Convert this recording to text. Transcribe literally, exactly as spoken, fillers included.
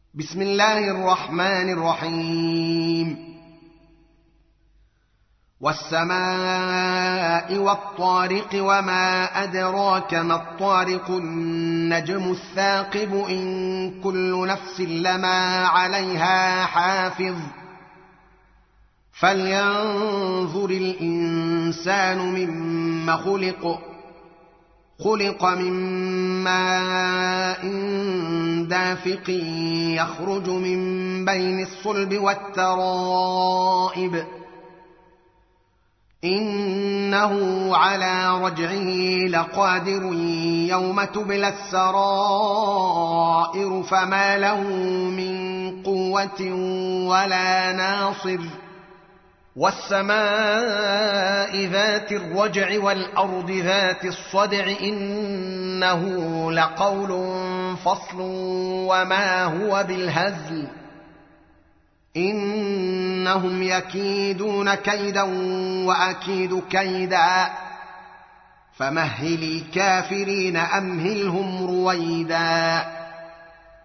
بسم الله الرحمن الرحيم والسماء والطارق وما أدراك ما الطارق النجم الثاقب إن كل نفس لما عليها حافظ فلينظر الإنسان مما خلق خلق من ماء دافق يخرج من بين الصلب والترائب إنه على رجعه لقادر يوم تبلى السرائر فما له من قوة ولا ناصر والسماء ذات الرجع والأرض ذات الصدع إنه لقول فصل وما هو بالهزل إنهم يكيدون كيدا وأكيد كيدا فمهل الكافرين أمهلهم رويدا